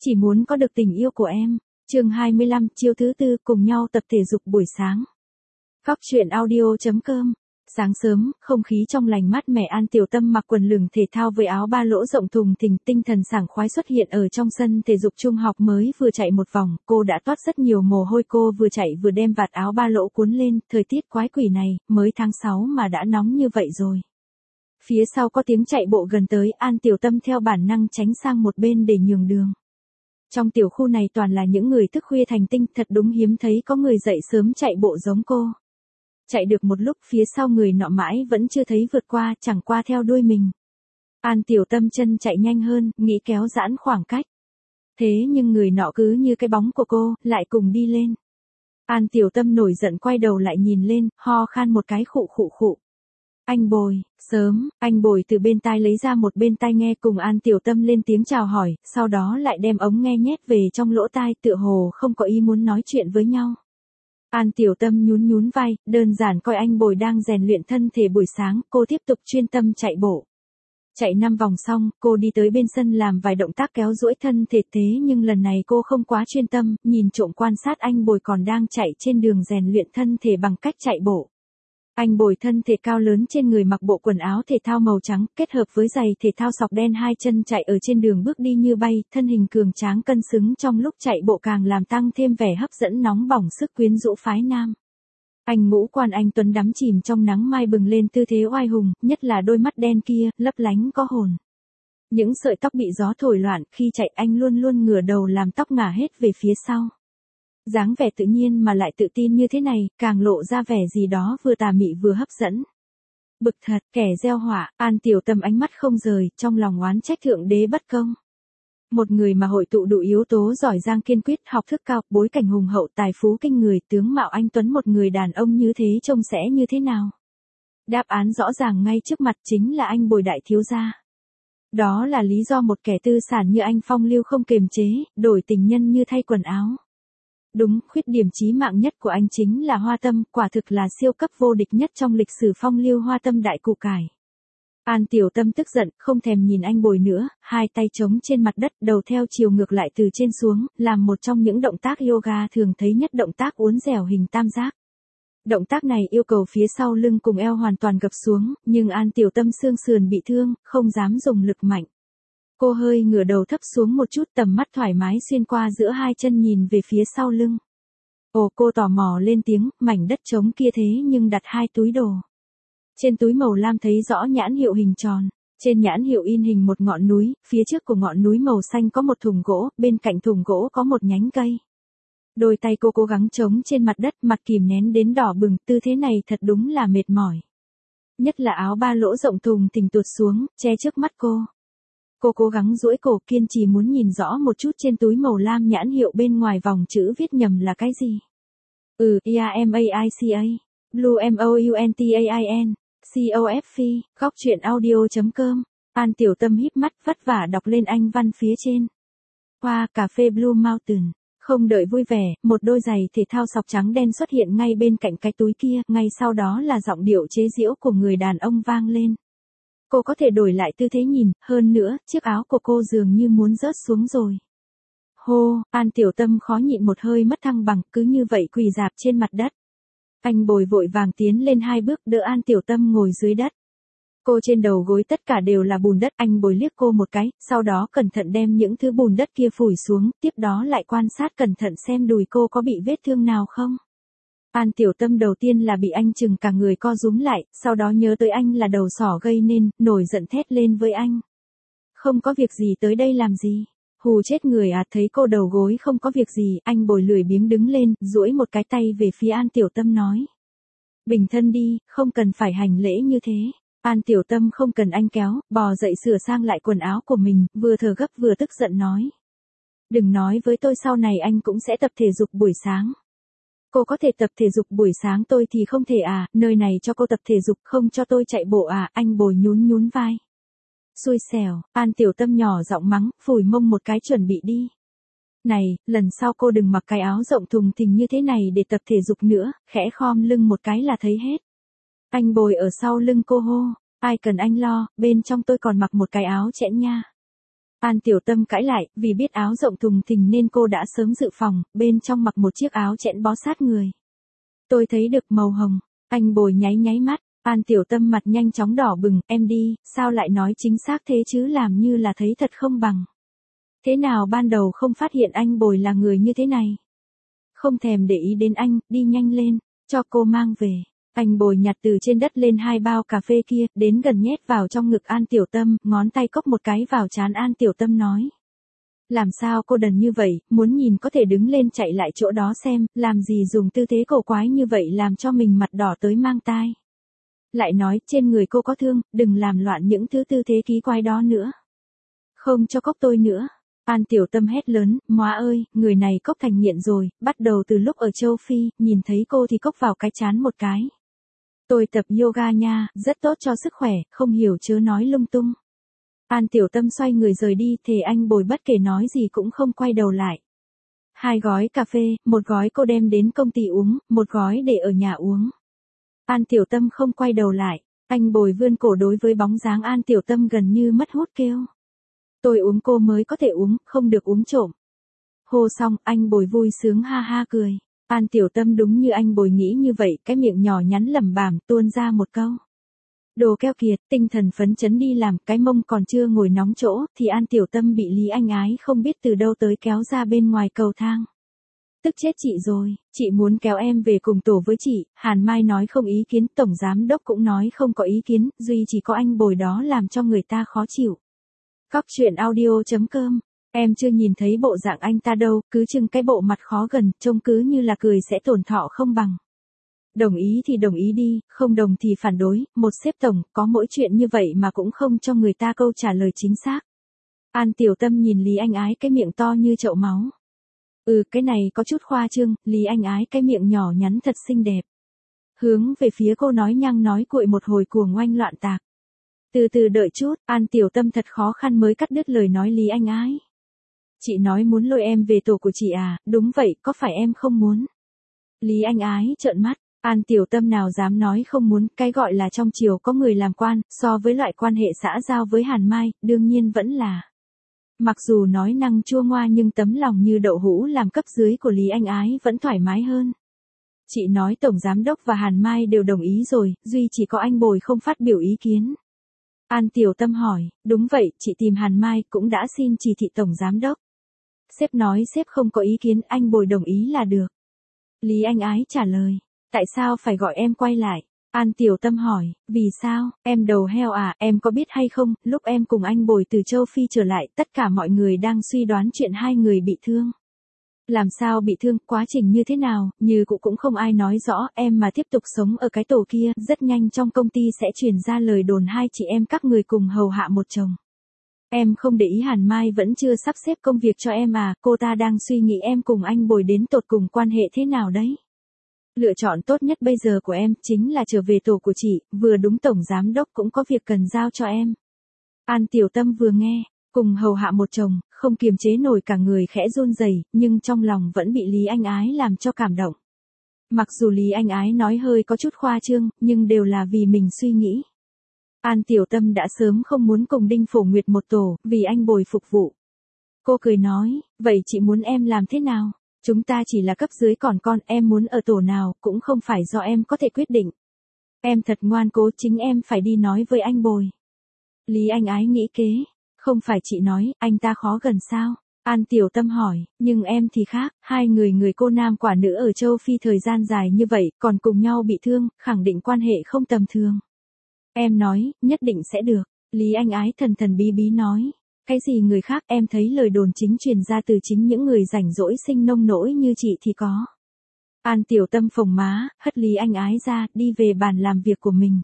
Chỉ muốn có được tình yêu của em. Chương 25, chiêu thứ tư, cùng nhau tập thể dục buổi sáng. Góc truyện audio.com. Sáng sớm, không khí trong lành mát mẻ. An Tiểu Tâm mặc quần lửng thể thao với áo ba lỗ rộng thùng thình, tinh thần sảng khoái xuất hiện ở trong sân thể dục trung học. Mới vừa chạy một vòng, cô đã toát rất nhiều mồ hôi. Cô vừa chạy vừa đem vạt áo ba lỗ cuốn lên, thời tiết quái quỷ này, mới tháng 6 mà đã nóng như vậy rồi. Phía sau có tiếng chạy bộ gần tới, An Tiểu Tâm theo bản năng tránh sang một bên để nhường đường. Trong tiểu khu này toàn là những người thức khuya thành tinh, thật đúng hiếm thấy có người dậy sớm chạy bộ giống cô. Chạy được một lúc, phía sau người nọ mãi vẫn chưa thấy vượt qua, chẳng qua theo đuôi mình. An Tiểu Tâm chân chạy nhanh hơn, nghĩ kéo giãn khoảng cách. Thế nhưng người nọ cứ như cái bóng của cô, lại cùng đi lên. An Tiểu Tâm nổi giận quay đầu lại nhìn lên, ho khan một cái khụ khụ khụ. Anh Bồi, sớm, anh Bồi từ bên tai lấy ra một bên tai nghe, cùng An Tiểu Tâm lên tiếng chào hỏi, sau đó lại đem ống nghe nhét về trong lỗ tai, tựa hồ không có ý muốn nói chuyện với nhau. An Tiểu Tâm nhún nhún vai, đơn giản coi anh Bồi đang rèn luyện thân thể buổi sáng, cô tiếp tục chuyên tâm chạy bộ. Chạy 5 vòng xong, cô đi tới bên sân làm vài động tác kéo duỗi thân thể, thế nhưng lần này cô không quá chuyên tâm, nhìn trộm quan sát anh Bồi còn đang chạy trên đường rèn luyện thân thể bằng cách chạy bộ. Anh Bồi thân thể cao lớn, trên người mặc bộ quần áo thể thao màu trắng, kết hợp với giày thể thao sọc đen, hai chân chạy ở trên đường bước đi như bay, thân hình cường tráng cân xứng trong lúc chạy bộ càng làm tăng thêm vẻ hấp dẫn nóng bỏng sức quyến rũ phái nam. Anh ngũ quan anh tuấn đắm chìm trong nắng mai bừng lên tư thế oai hùng, nhất là đôi mắt đen kia, lấp lánh có hồn. Những sợi tóc bị gió thổi loạn, khi chạy anh luôn luôn ngửa đầu làm tóc ngả hết về phía sau. Dáng vẻ tự nhiên mà lại tự tin như thế này, càng lộ ra vẻ gì đó vừa tà mị vừa hấp dẫn. Bực thật, kẻ gieo họa. An Tiểu Tâm ánh mắt không rời, trong lòng oán trách thượng đế bất công. Một người mà hội tụ đủ yếu tố giỏi giang kiên quyết, học thức cao, bối cảnh hùng hậu, tài phú kinh người, tướng mạo anh tuấn, một người đàn ông như thế trông sẽ như thế nào? Đáp án rõ ràng ngay trước mặt, chính là anh Bồi đại thiếu gia. Đó là lý do một kẻ tư sản như anh phong lưu không kiềm chế, đổi tình nhân như thay quần áo. Đúng, khuyết điểm chí mạng nhất của anh chính là hoa tâm, quả thực là siêu cấp vô địch nhất trong lịch sử phong lưu hoa tâm đại củ cải. An Tiểu Tâm tức giận, không thèm nhìn anh Bồi nữa, hai tay trống trên mặt đất, đầu theo chiều ngược lại từ trên xuống, làm một trong những động tác yoga thường thấy nhất, động tác uốn dẻo hình tam giác. Động tác này yêu cầu phía sau lưng cùng eo hoàn toàn gập xuống, nhưng An Tiểu Tâm xương sườn bị thương, không dám dùng lực mạnh. Cô hơi ngửa đầu thấp xuống một chút, tầm mắt thoải mái xuyên qua giữa hai chân nhìn về phía sau lưng. Ồ, cô tò mò lên tiếng, mảnh đất trống kia thế nhưng đặt hai túi đồ. Trên túi màu lam thấy rõ nhãn hiệu hình tròn, trên nhãn hiệu in hình một ngọn núi, phía trước của ngọn núi màu xanh có một thùng gỗ, bên cạnh thùng gỗ có một nhánh cây. Đôi tay cô cố gắng chống trên mặt đất, mặt kìm nén đến đỏ bừng, tư thế này thật đúng là mệt mỏi. Nhất là áo ba lỗ rộng thùng thình tuột xuống, che trước mắt cô. Cô cố gắng duỗi cổ, kiên trì muốn nhìn rõ một chút trên túi màu lam nhãn hiệu bên ngoài vòng chữ viết nhầm là cái gì. Yamaica, Blue Mountain, COFP, góc truyện audio.com. An Tiểu Tâm híp mắt vất vả đọc lên anh văn phía trên. Hoa cà phê Blue Mountain. Không đợi vui vẻ, một đôi giày thể thao sọc trắng đen xuất hiện ngay bên cạnh cái túi kia, ngay sau đó là giọng điệu chế giễu của người đàn ông vang lên. Cô có thể đổi lại tư thế nhìn, hơn nữa, chiếc áo của cô dường như muốn rớt xuống rồi. Hô, An Tiểu Tâm khó nhịn một hơi mất thăng bằng, cứ như vậy quỳ rạp trên mặt đất. Anh Bồi vội vàng tiến lên hai bước đỡ An Tiểu Tâm ngồi dưới đất. Cô trên đầu gối tất cả đều là bùn đất, anh Bồi liếc cô một cái, sau đó cẩn thận đem những thứ bùn đất kia phủi xuống, tiếp đó lại quan sát cẩn thận xem đùi cô có bị vết thương nào không. An Tiểu Tâm đầu tiên là bị anh chừng cả người co rúm lại, sau đó nhớ tới anh là đầu sỏ gây nên, nổi giận thét lên với anh. Không có việc gì, tới đây làm gì? Hù chết người à? Thấy cô đầu gối không có việc gì, anh Bồi lười biếng đứng lên, duỗi một cái tay về phía An Tiểu Tâm nói. Bình thân đi, không cần phải hành lễ như thế. An Tiểu Tâm không cần anh kéo, bò dậy sửa sang lại quần áo của mình, vừa thở gấp vừa tức giận nói. Đừng nói với tôi sau này anh cũng sẽ tập thể dục buổi sáng. Cô có thể tập thể dục buổi sáng, tôi thì không thể à, nơi này cho cô tập thể dục không cho tôi chạy bộ à, anh Bồi nhún nhún vai. Xui xẻo, An Tiểu Tâm nhỏ giọng mắng, phủi mông một cái chuẩn bị đi. Này, lần sau cô đừng mặc cái áo rộng thùng thình như thế này để tập thể dục nữa, khẽ khom lưng một cái là thấy hết. Anh Bồi ở sau lưng cô hô, ai cần anh lo, bên trong tôi còn mặc một cái áo chẽn nha. An Tiểu Tâm cãi lại, vì biết áo rộng thùng thình nên cô đã sớm dự phòng, bên trong mặc một chiếc áo chẽn bó sát người. Tôi thấy được màu hồng, anh Bồi nháy nháy mắt, An Tiểu Tâm mặt nhanh chóng đỏ bừng, em đi, sao lại nói chính xác thế chứ, làm như là thấy thật không bằng. Thế nào ban đầu không phát hiện anh Bồi là người như thế này? Không thèm để ý đến anh, đi nhanh lên, cho cô mang về. Anh Bồi nhặt từ trên đất lên 2 bao cà phê kia, đến gần nhét vào trong ngực An Tiểu Tâm, ngón tay cốc một cái vào trán An Tiểu Tâm nói. Làm sao cô đần như vậy, muốn nhìn có thể đứng lên chạy lại chỗ đó xem, làm gì dùng tư thế cổ quái như vậy làm cho mình mặt đỏ tới mang tai. Lại nói, trên người cô có thương, đừng làm loạn những thứ tư thế kỳ quái đó nữa. Không cho cốc tôi nữa. An Tiểu Tâm hét lớn, móa ơi, người này cốc thành nghiện rồi, bắt đầu từ lúc ở châu Phi, nhìn thấy cô thì cốc vào cái trán một cái. Tôi tập yoga nha, rất tốt cho sức khỏe, không hiểu chớ nói lung tung. An Tiểu Tâm xoay người rời đi, thề anh Bồi bất kể nói gì cũng không quay đầu lại. 2 gói cà phê, 1 gói cô đem đến công ty uống, 1 gói để ở nhà uống. An Tiểu Tâm không quay đầu lại, anh Bồi vươn cổ đối với bóng dáng An Tiểu Tâm gần như mất hút kêu. Tôi uống cô mới có thể uống, không được uống trộm. Hô xong, anh Bồi vui sướng ha ha cười. An Tiểu Tâm đúng như anh Bồi nghĩ như vậy, cái miệng nhỏ nhắn lẩm bẩm tuôn ra một câu. Đồ keo kiệt, tinh thần phấn chấn đi làm, cái mông còn chưa ngồi nóng chỗ, thì An Tiểu Tâm bị Lý Anh Ái không biết từ đâu tới kéo ra bên ngoài cầu thang. Tức chết chị rồi, chị muốn kéo em về cùng tổ với chị, Hàn Mai nói không ý kiến, tổng giám đốc cũng nói không có ý kiến, duy chỉ có anh Bồi đó làm cho người ta khó chịu. Cóc truyện audio.com, em chưa nhìn thấy bộ dạng anh ta đâu, cứ trưng cái bộ mặt khó gần, trông cứ như là cười sẽ tổn thọ không bằng. Đồng ý thì đồng ý đi, không đồng thì phản đối, một sếp tổng, có mỗi chuyện như vậy mà cũng không cho người ta câu trả lời chính xác. An Tiểu Tâm nhìn Lý Anh Ái cái miệng to như chậu máu. Cái này có chút khoa trương, Lý Anh Ái cái miệng nhỏ nhắn thật xinh đẹp. Hướng về phía cô nói nhăng nói cuội một hồi cuồng oanh loạn tạc. Từ từ đợi chút, An Tiểu Tâm thật khó khăn mới cắt đứt lời nói Lý Anh Ái. Chị nói muốn lôi em về tổ của chị à, đúng vậy, có phải em không muốn? Lý Anh Ái trợn mắt, An Tiểu Tâm nào dám nói không muốn, cái gọi là trong triều có người làm quan, so với loại quan hệ xã giao với Hàn Mai, đương nhiên vẫn là. Mặc dù nói năng chua ngoa nhưng tấm lòng như đậu hũ làm cấp dưới của Lý Anh Ái vẫn thoải mái hơn. Chị nói Tổng Giám Đốc và Hàn Mai đều đồng ý rồi, duy chỉ có anh Bồi không phát biểu ý kiến. An Tiểu Tâm hỏi, đúng vậy, chị tìm Hàn Mai cũng đã xin chỉ thị Tổng Giám Đốc. Sếp nói sếp không có ý kiến, anh Bồi đồng ý là được. Lý Anh Ái trả lời, tại sao phải gọi em quay lại? An Tiểu Tâm hỏi, vì sao, em đầu heo à, em có biết hay không, lúc em cùng anh Bồi từ châu Phi trở lại, tất cả mọi người đang suy đoán chuyện 2 người bị thương. Làm sao bị thương, quá trình như thế nào, như cũng không ai nói rõ, em mà tiếp tục sống ở cái tổ kia, rất nhanh trong công ty sẽ truyền ra lời đồn 2 chị em các người cùng hầu hạ một chồng. Em không để ý Hàn Mai vẫn chưa sắp xếp công việc cho em à, cô ta đang suy nghĩ em cùng anh Bồi đến tột cùng quan hệ thế nào đấy. Lựa chọn tốt nhất bây giờ của em chính là trở về tổ của chị, vừa đúng Tổng Giám Đốc cũng có việc cần giao cho em. An Tiểu Tâm vừa nghe, cùng hầu hạ một chồng, không kiềm chế nổi cả người khẽ run rẩy, nhưng trong lòng vẫn bị Lý Anh Ái làm cho cảm động. Mặc dù Lý Anh Ái nói hơi có chút khoa trương, nhưng đều là vì mình suy nghĩ. An Tiểu Tâm đã sớm không muốn cùng Đinh Phổ Nguyệt một tổ, vì anh Bồi phục vụ. Cô cười nói, vậy chị muốn em làm thế nào? Chúng ta chỉ là cấp dưới còn con, em muốn ở tổ nào, cũng không phải do em có thể quyết định. Em thật ngoan cố, chính em phải đi nói với anh Bồi. Lý Anh Ái nghĩ kế, không phải chị nói, anh ta khó gần sao? An Tiểu Tâm hỏi, nhưng em thì khác, 2 người cô nam quả nữ ở châu Phi thời gian dài như vậy, còn cùng nhau bị thương, khẳng định quan hệ không tầm thường. Em nói, nhất định sẽ được. Lý Anh Ái thần thần bí bí nói. Cái gì người khác, em thấy lời đồn chính truyền ra từ chính những người rảnh rỗi sinh nông nỗi như chị thì có. An Tiểu Tâm phồng má, hất Lý Anh Ái ra, đi về bàn làm việc của mình.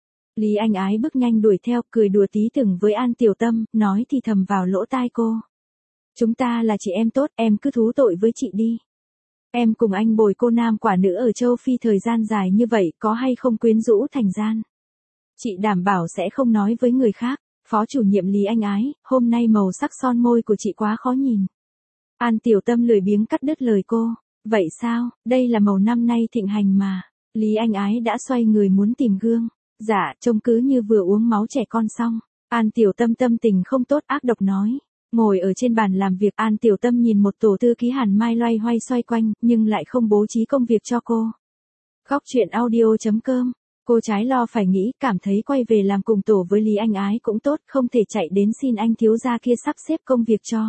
Lý Anh Ái bước nhanh đuổi theo, cười đùa tí từng với An Tiểu Tâm, nói thì thầm vào lỗ tai cô. Chúng ta là chị em tốt, em cứ thú tội với chị đi. Em cùng anh Bồi cô nam quả nữ ở châu Phi thời gian dài như vậy, có hay không quyến rũ thành gian? Chị đảm bảo sẽ không nói với người khác. Phó chủ nhiệm Lý Anh Ái, hôm nay màu sắc son môi của chị quá khó nhìn. An Tiểu Tâm lười biếng cắt đứt lời cô. Vậy sao, đây là màu năm nay thịnh hành mà. Lý Anh Ái đã xoay người muốn tìm gương. Dạ, trông cứ như vừa uống máu trẻ con xong. An Tiểu Tâm tâm tình không tốt ác độc nói. Ngồi ở trên bàn làm việc, An Tiểu Tâm nhìn một tổ thư ký Hàn Mai loay hoay xoay quanh, nhưng lại không bố trí công việc cho cô. Góc chuyện audio.com. Cô trái lo phải nghĩ, cảm thấy quay về làm cùng tổ với Lý Anh Ái cũng tốt, không thể chạy đến xin anh thiếu gia kia sắp xếp công việc cho.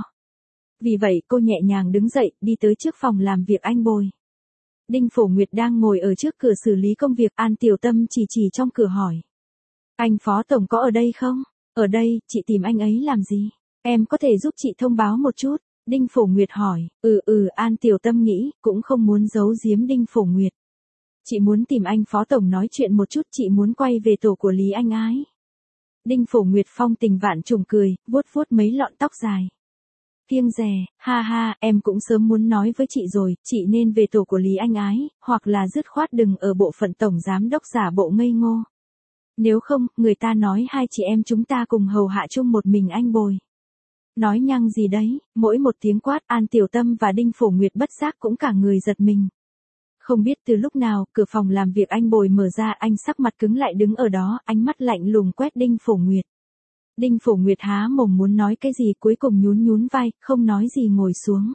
Vì vậy cô nhẹ nhàng đứng dậy, đi tới trước phòng làm việc anh Bồi. Đinh Phổ Nguyệt đang ngồi ở trước cửa xử lý công việc, An Tiểu Tâm chỉ trong cửa hỏi. Anh Phó Tổng có ở đây không? Ở đây, chị tìm anh ấy làm gì? Em có thể giúp chị thông báo một chút? Đinh Phổ Nguyệt hỏi. An Tiểu Tâm nghĩ, cũng không muốn giấu giếm Đinh Phổ Nguyệt. Chị muốn tìm anh Phó Tổng nói chuyện một chút, chị muốn quay về tổ của Lý Anh Ái. Đinh Phổ Nguyệt phong tình vạn trùng cười, vuốt mấy lọn tóc dài. Kiêng dè, ha ha, em cũng sớm muốn nói với chị rồi, chị nên về tổ của Lý Anh Ái, hoặc là dứt khoát đừng ở bộ phận tổng giám đốc giả bộ ngây ngô. Nếu không, người ta nói hai chị em chúng ta cùng hầu hạ chung một mình anh Bồi. Nói nhăng gì đấy, mỗi một tiếng quát, An Tiểu Tâm và Đinh Phổ Nguyệt bất giác cũng cả người giật mình. Không biết từ lúc nào, cửa phòng làm việc anh Bồi mở ra, anh sắc mặt cứng lại đứng ở đó, ánh mắt lạnh lùng quét Đinh Phổ Nguyệt. Đinh Phổ Nguyệt há mồm muốn nói cái gì, cuối cùng nhún vai, không nói gì ngồi xuống.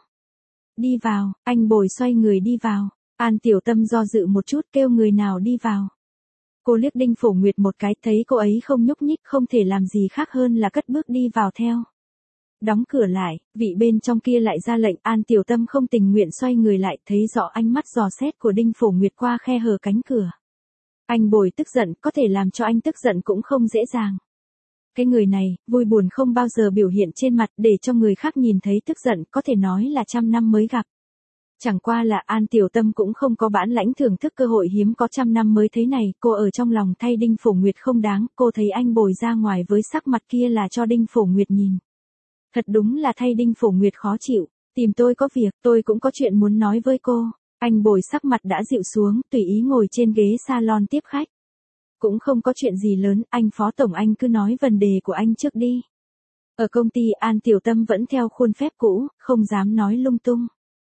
Đi vào, anh Bồi xoay người đi vào. An Tiểu Tâm do dự một chút, kêu người nào đi vào. Cô liếc Đinh Phổ Nguyệt một cái, thấy cô ấy không nhúc nhích, không thể làm gì khác hơn là cất bước đi vào theo. Đóng cửa lại, vị bên trong kia lại ra lệnh, An Tiểu Tâm không tình nguyện xoay người lại, thấy rõ ánh mắt dò xét của Đinh Phổ Nguyệt qua khe hở cánh cửa. Anh Bồi tức giận, có thể làm cho anh tức giận cũng không dễ dàng. Cái người này, vui buồn không bao giờ biểu hiện trên mặt, để cho người khác nhìn thấy tức giận, có thể nói là trăm năm mới gặp. Chẳng qua là An Tiểu Tâm cũng không có bản lãnh thưởng thức cơ hội hiếm có trăm năm mới thế này, cô ở trong lòng thay Đinh Phổ Nguyệt không đáng, cô thấy anh Bồi ra ngoài với sắc mặt kia là cho Đinh Phổ Nguyệt nhìn. Thật đúng là thay Đinh Phổ Nguyệt khó chịu, tìm tôi có việc, tôi cũng có chuyện muốn nói với cô. Anh Bồi sắc mặt đã dịu xuống, tùy ý ngồi trên ghế salon tiếp khách. Cũng không có chuyện gì lớn, anh Phó Tổng anh cứ nói vấn đề của anh trước đi. Ở công ty An Tiểu Tâm vẫn theo khuôn phép cũ, không dám nói lung tung.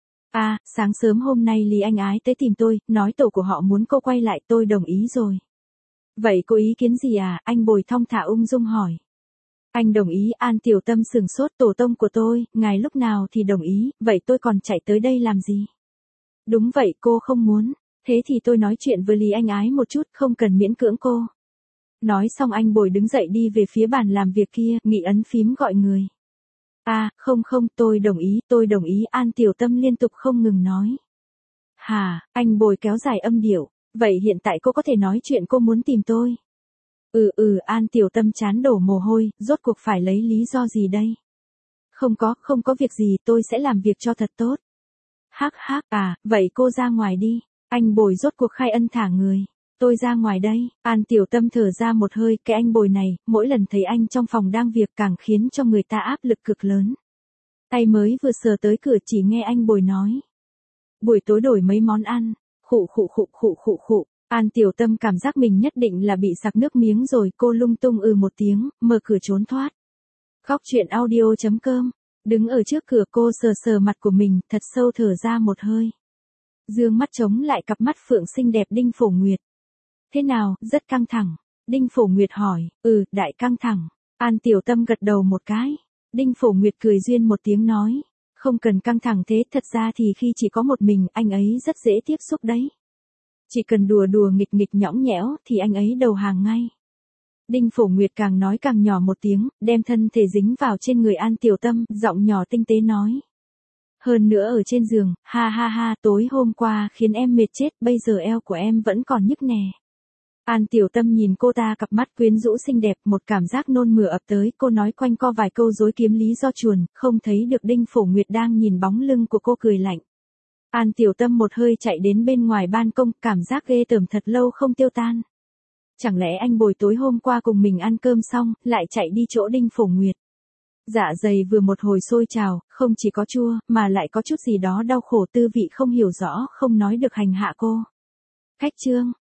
Sáng sớm hôm nay Lý Anh Ái tới tìm tôi, nói tổ của họ muốn cô quay lại, tôi đồng ý rồi. Vậy có ý kiến gì à? Anh Bồi thong thả ung dung hỏi. Anh đồng ý. An Tiểu Tâm sừng sốt, tổ tông của tôi, ngài lúc nào thì đồng ý, vậy tôi còn chạy tới đây làm gì? Đúng vậy, cô không muốn. Thế thì tôi nói chuyện với Lý Anh Ái một chút, không cần miễn cưỡng cô. Nói xong anh Bồi đứng dậy đi về phía bàn làm việc kia, nghị ấn phím gọi người. Không, tôi đồng ý, An Tiểu Tâm liên tục không ngừng nói. Anh Bồi kéo dài âm điệu, vậy hiện tại cô có thể nói chuyện, cô muốn tìm tôi. An Tiểu Tâm chán đổ mồ hôi, rốt cuộc phải lấy lý do gì đây? Không có việc gì, tôi sẽ làm việc cho thật tốt. Vậy cô ra ngoài đi. Anh Bồi rốt cuộc khai ân thả người. Tôi ra ngoài đây. An Tiểu Tâm thở ra một hơi, cái anh Bồi này, mỗi lần thấy anh trong phòng đang việc càng khiến cho người ta áp lực cực lớn. Tay mới vừa sờ tới cửa chỉ nghe anh Bồi nói. Buổi tối đổi mấy món ăn. Khụ. An Tiểu Tâm cảm giác mình nhất định là bị sặc nước miếng rồi, cô lung tung một tiếng, mở cửa trốn thoát. Góc chuyện audio.com. Đứng ở trước cửa cô sờ mặt của mình, thật sâu thở ra một hơi. Dương mắt chống lại cặp mắt phượng xinh đẹp Đinh Phổ Nguyệt. Thế nào, rất căng thẳng? Đinh Phổ Nguyệt hỏi. Đại căng thẳng. An Tiểu Tâm gật đầu một cái. Đinh Phổ Nguyệt cười duyên một tiếng nói. Không cần căng thẳng thế, thật ra thì khi chỉ có một mình, anh ấy rất dễ tiếp xúc đấy. Chỉ cần đùa nghịch nhõng nhẽo, thì anh ấy đầu hàng ngay. Đinh Phổ Nguyệt càng nói càng nhỏ một tiếng, đem thân thể dính vào trên người An Tiểu Tâm, giọng nhỏ tinh tế nói. Hơn nữa ở trên giường, ha, tối hôm qua khiến em mệt chết, bây giờ eo của em vẫn còn nhức nè. An Tiểu Tâm nhìn cô ta cặp mắt quyến rũ xinh đẹp, một cảm giác nôn mửa ập tới, cô nói quanh co vài câu dối kiếm lý do chuồn, không thấy được Đinh Phổ Nguyệt đang nhìn bóng lưng của cô cười lạnh. An Tiểu Tâm một hơi chạy đến bên ngoài ban công, cảm giác ghê tởm thật lâu không tiêu tan. Chẳng lẽ anh Bồi tối hôm qua cùng mình ăn cơm xong, lại chạy đi chỗ Đinh Phổ Nguyệt. Dạ dày vừa một hồi sôi trào, không chỉ có chua, mà lại có chút gì đó đau khổ, tư vị không hiểu rõ, không nói được hành hạ cô. Khách trương,